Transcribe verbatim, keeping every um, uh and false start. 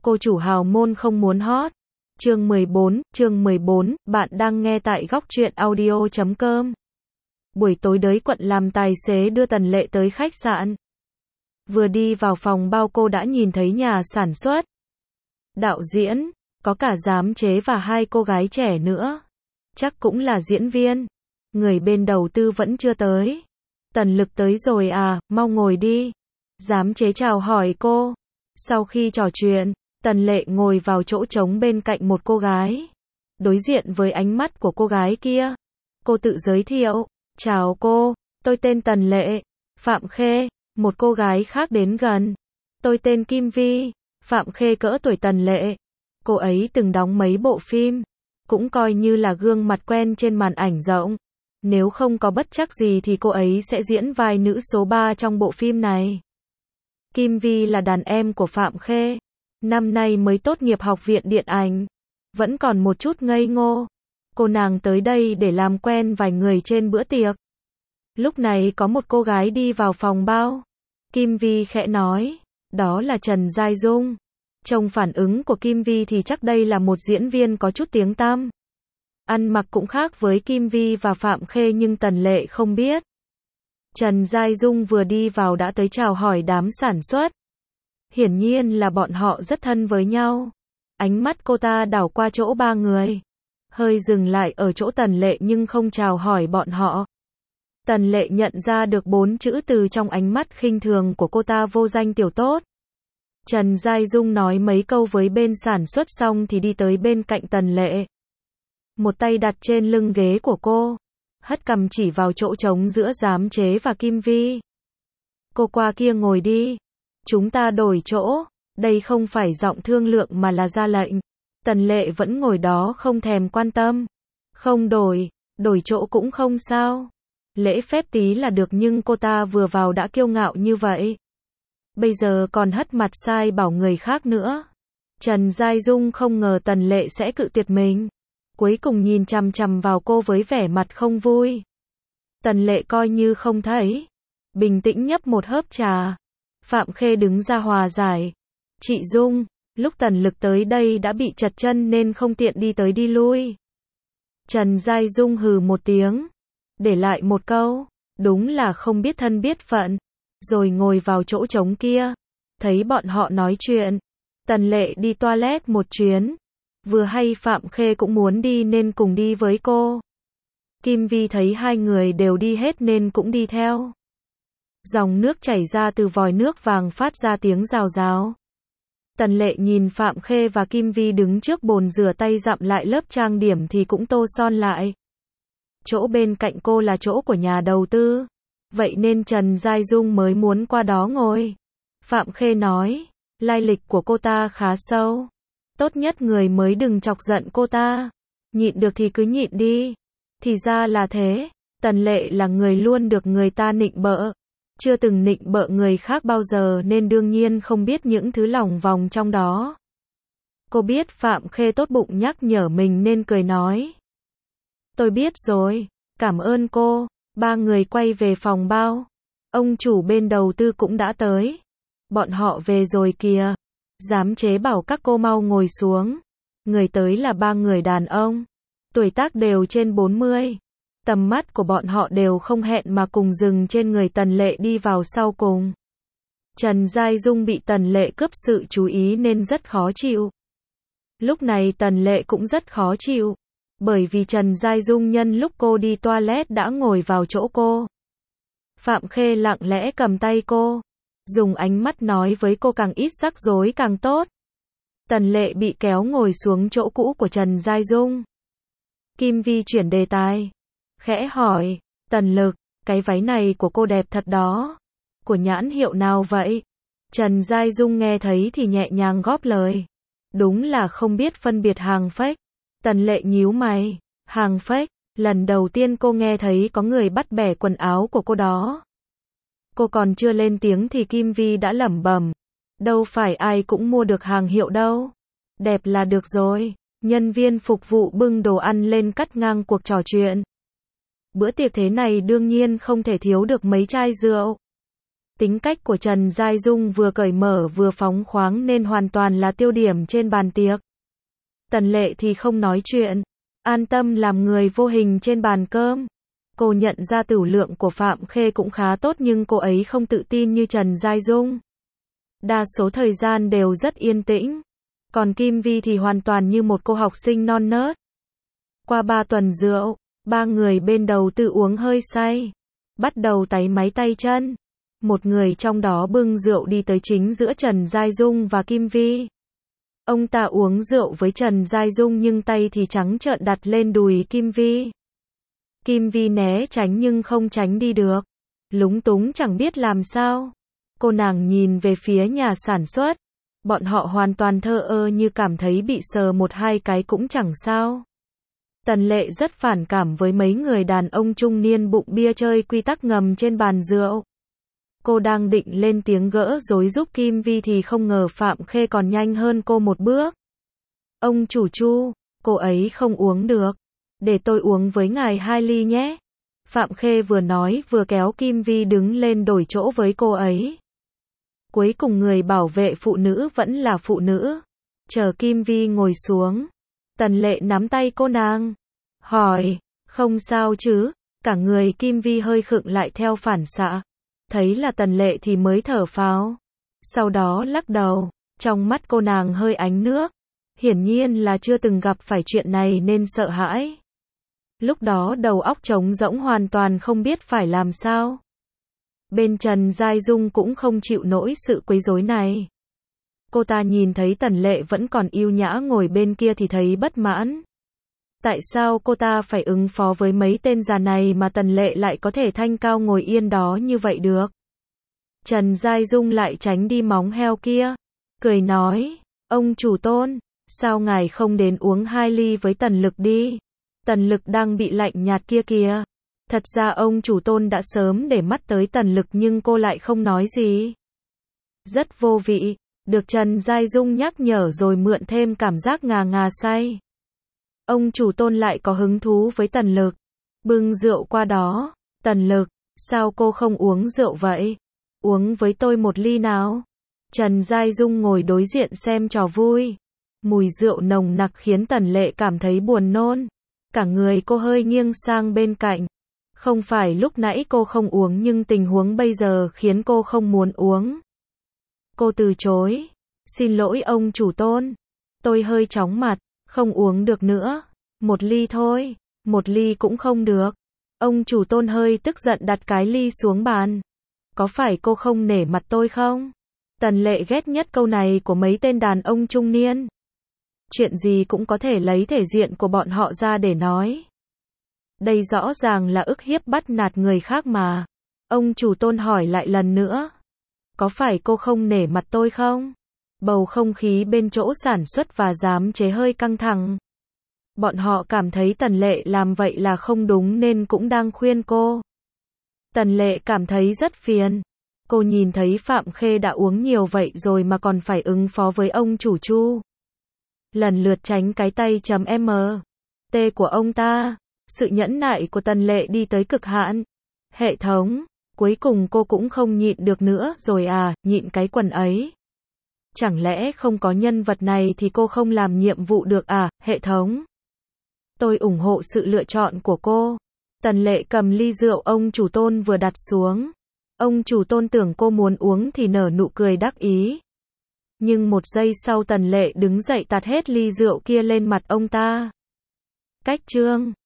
Cô chủ hào môn không muốn hot. Chương mười bốn, chương mười bốn, bạn đang nghe tại góc truyện audio chấm com. Buổi tối đới quận làm tài xế đưa Tần Lệ tới khách sạn. Vừa đi vào phòng bao cô đã nhìn thấy nhà sản xuất, đạo diễn, có cả giám chế và hai cô gái trẻ nữa. Chắc cũng là diễn viên. Người bên đầu tư vẫn chưa tới. Tần Lực tới rồi à, mau ngồi đi. Giám chế chào hỏi cô. Sau khi trò chuyện, Tần Lệ ngồi vào chỗ trống bên cạnh một cô gái. Đối diện với ánh mắt của cô gái kia, cô tự giới thiệu. Chào cô, tôi tên Tần Lệ, Phạm Khê. Một cô gái khác đến gần. Tôi tên Kim Vi. Phạm Khê cỡ tuổi Tần Lệ. Cô ấy từng đóng mấy bộ phim, cũng coi như là gương mặt quen trên màn ảnh rộng. Nếu không có bất trắc gì thì cô ấy sẽ diễn vai nữ số ba trong bộ phim này. Kim Vi là đàn em của Phạm Khê. Năm nay mới tốt nghiệp học viện điện ảnh. Vẫn còn một chút ngây ngô. Cô nàng tới đây để làm quen vài người trên bữa tiệc. Lúc này có một cô gái đi vào phòng bao. Kim Vi khẽ nói, đó là Trần Giai Dung. Trông phản ứng của Kim Vi thì chắc đây là một diễn viên có chút tiếng tăm. Ăn mặc cũng khác với Kim Vi và Phạm Khê nhưng Tần Lệ không biết. Trần Giai Dung vừa đi vào đã tới chào hỏi đám sản xuất. Hiển nhiên là bọn họ rất thân với nhau. Ánh mắt cô ta đảo qua chỗ ba người. Hơi dừng lại ở chỗ Tần Lệ nhưng không chào hỏi bọn họ. Tần Lệ nhận ra được bốn chữ từ trong ánh mắt khinh thường của cô ta: vô danh tiểu tốt. Trần Giai Dung nói mấy câu với bên sản xuất xong thì đi tới bên cạnh Tần Lệ. Một tay đặt trên lưng ghế của cô, hất cằm chỉ vào chỗ trống giữa giám chế và Kim Vi. Cô qua kia ngồi đi. Chúng ta đổi chỗ. Đây không phải giọng thương lượng mà là ra lệnh. Tần Lệ vẫn ngồi đó không thèm quan tâm. Không đổi, đổi chỗ cũng không sao. Lễ phép tí là được nhưng cô ta vừa vào đã kiêu ngạo như vậy. Bây giờ còn hất mặt sai bảo người khác nữa. Trần Giai Dung không ngờ Tần Lệ sẽ cự tuyệt mình. Cuối cùng nhìn chằm chằm vào cô với vẻ mặt không vui. Tần Lệ coi như không thấy. Bình tĩnh nhấp một hớp trà. Phạm Khê đứng ra hòa giải. Chị Dung, lúc Tần Lực tới đây đã bị trật chân nên không tiện đi tới đi lui. Trần Giai Dung hừ một tiếng. Để lại một câu. Đúng là không biết thân biết phận. Rồi ngồi vào chỗ trống kia. Thấy bọn họ nói chuyện. Tần Lệ đi toilet một chuyến. Vừa hay Phạm Khê cũng muốn đi nên cùng đi với cô. Kim Vi thấy hai người đều đi hết nên cũng đi theo. Dòng nước chảy ra từ vòi nước vàng phát ra tiếng rào rào. Tần Lệ nhìn Phạm Khê và Kim Vi đứng trước bồn rửa tay dặm lại lớp trang điểm thì cũng tô son lại. Chỗ bên cạnh cô là chỗ của nhà đầu tư. Vậy nên Trần Giai Dung mới muốn qua đó ngồi. Phạm Khê nói, lai lịch của cô ta khá sâu. Tốt nhất người mới đừng chọc giận cô ta. Nhịn được thì cứ nhịn đi. Thì ra là thế. Tần Lệ là người luôn được người ta nịnh bợ. Chưa từng nịnh bợ người khác bao giờ nên đương nhiên không biết những thứ lòng vòng trong đó. Cô biết Phạm Khê tốt bụng nhắc nhở mình nên cười nói. Tôi biết rồi. Cảm ơn cô. Ba người quay về phòng bao. Ông chủ bên đầu tư cũng đã tới. Bọn họ về rồi kìa. Giám chế bảo các cô mau ngồi xuống. Người tới là ba người đàn ông. Tuổi tác đều trên bốn mươi. Tầm mắt của bọn họ đều không hẹn mà cùng dừng trên người Tần Lệ đi vào sau cùng. Trần Giai Dung bị Tần Lệ cướp sự chú ý nên rất khó chịu. Lúc này Tần Lệ cũng rất khó chịu. Bởi vì Trần Giai Dung nhân lúc cô đi toilet đã ngồi vào chỗ cô. Phạm Khê lặng lẽ cầm tay cô. Dùng ánh mắt nói với cô càng ít rắc rối càng tốt. Tần Lệ bị kéo ngồi xuống chỗ cũ của Trần Giai Dung. Kim Vi chuyển đề tài. Khẽ hỏi, Tần Lực, cái váy này của cô đẹp thật đó. Của nhãn hiệu nào vậy? Trần Giai Dung nghe thấy thì nhẹ nhàng góp lời. Đúng là không biết phân biệt hàng fake. Tần Lệ nhíu mày. Hàng fake, lần đầu tiên cô nghe thấy có người bắt bẻ quần áo của cô đó. Cô còn chưa lên tiếng thì Kim Vi đã lẩm bẩm. Đâu phải ai cũng mua được hàng hiệu đâu. Đẹp là được rồi. Nhân viên phục vụ bưng đồ ăn lên cắt ngang cuộc trò chuyện. Bữa tiệc thế này đương nhiên không thể thiếu được mấy chai rượu. Tính cách của Trần Giai Dung vừa cởi mở vừa phóng khoáng nên hoàn toàn là tiêu điểm trên bàn tiệc. Tần Lệ thì không nói chuyện, an tâm làm người vô hình trên bàn cơm. Cô nhận ra tửu lượng của Phạm Khê cũng khá tốt nhưng cô ấy không tự tin như Trần Giai Dung. Đa số thời gian đều rất yên tĩnh. Còn Kim Vi thì hoàn toàn như một cô học sinh non nớt. Qua ba tuần rượu, ba người bên đầu tự uống hơi say. Bắt đầu táy máy tay chân. Một người trong đó bưng rượu đi tới chính giữa Trần Giai Dung và Kim Vi. Ông ta uống rượu với Trần Giai Dung nhưng tay thì trắng trợn đặt lên đùi Kim Vi. Kim Vi né tránh nhưng không tránh đi được. Lúng túng chẳng biết làm sao. Cô nàng nhìn về phía nhà sản xuất. Bọn họ hoàn toàn thờ ơ như cảm thấy bị sờ một hai cái cũng chẳng sao. Tần Lệ rất phản cảm với mấy người đàn ông trung niên bụng bia chơi quy tắc ngầm trên bàn rượu. Cô đang định lên tiếng gỡ rối giúp Kim Vi thì không ngờ Phạm Khê còn nhanh hơn cô một bước. Ông chủ Chu, cô ấy không uống được. Để tôi uống với ngài hai ly nhé. Phạm Khê vừa nói vừa kéo Kim Vi đứng lên đổi chỗ với cô ấy. Cuối cùng người bảo vệ phụ nữ vẫn là phụ nữ. Chờ Kim Vi ngồi xuống. Tần Lệ nắm tay cô nàng. Hỏi, không sao chứ? Cả người Kim Vi hơi khựng lại theo phản xạ. Thấy là Tần Lệ thì mới thở phào. Sau đó lắc đầu. Trong mắt cô nàng hơi ánh nước. Hiển nhiên là chưa từng gặp phải chuyện này nên sợ hãi. Lúc đó đầu óc trống rỗng hoàn toàn không biết phải làm sao. Bên Trần Giai Dung cũng không chịu nổi sự quấy rối này. Cô ta nhìn thấy Tần Lệ vẫn còn yêu nhã ngồi bên kia thì thấy bất mãn. Tại sao cô ta phải ứng phó với mấy tên già này mà Tần Lệ lại có thể thanh cao ngồi yên đó như vậy được? Trần Giai Dung lại tránh đi móng heo kia. Cười nói, ông chủ Tôn, sao ngài không đến uống hai ly với Tần Lực đi? Tần Lực đang bị lạnh nhạt kia kìa. Thật ra ông chủ Tôn đã sớm để mắt tới Tần Lực nhưng cô lại không nói gì. Rất vô vị, được Trần Giai Dung nhắc nhở rồi mượn thêm cảm giác ngà ngà say. Ông chủ Tôn lại có hứng thú với Tần Lực. Bưng rượu qua đó. Tần Lực, sao cô không uống rượu vậy? Uống với tôi một ly nào. Trần Giai Dung ngồi đối diện xem trò vui. Mùi rượu nồng nặc khiến Tần Lệ cảm thấy buồn nôn. Cả người cô hơi nghiêng sang bên cạnh. Không phải lúc nãy cô không uống nhưng tình huống bây giờ khiến cô không muốn uống. Cô từ chối. Xin lỗi ông chủ Tôn. Tôi hơi chóng mặt. Không uống được nữa. Một ly thôi. Một ly cũng không được. Ông chủ Tôn hơi tức giận đặt cái ly xuống bàn. Có phải cô không nể mặt tôi không? Tần Lệ ghét nhất câu này của mấy tên đàn ông trung niên. Chuyện gì cũng có thể lấy thể diện của bọn họ ra để nói. Đây rõ ràng là ức hiếp bắt nạt người khác mà. Ông chủ Tôn hỏi lại lần nữa. Có phải cô không nể mặt tôi không? Bầu không khí bên chỗ sản xuất và giám chế hơi căng thẳng. Bọn họ cảm thấy Tần Lệ làm vậy là không đúng nên cũng đang khuyên cô. Tần Lệ cảm thấy rất phiền. Cô nhìn thấy Phạm Khê đã uống nhiều vậy rồi mà còn phải ứng phó với ông chủ Chu. Lần lượt tránh cái tay chấm M. T của ông ta. Sự nhẫn nại của Tần Lệ đi tới cực hạn. Hệ thống. Cuối cùng cô cũng không nhịn được nữa rồi à, nhịn cái quần ấy. Chẳng lẽ không có nhân vật này thì cô không làm nhiệm vụ được à, hệ thống? Tôi ủng hộ sự lựa chọn của cô. Tần Lệ cầm ly rượu ông chủ Tôn vừa đặt xuống. Ông chủ Tôn tưởng cô muốn uống thì nở nụ cười đắc ý. Nhưng một giây sau Tần Lệ đứng dậy tạt hết ly rượu kia lên mặt ông ta. Cách chương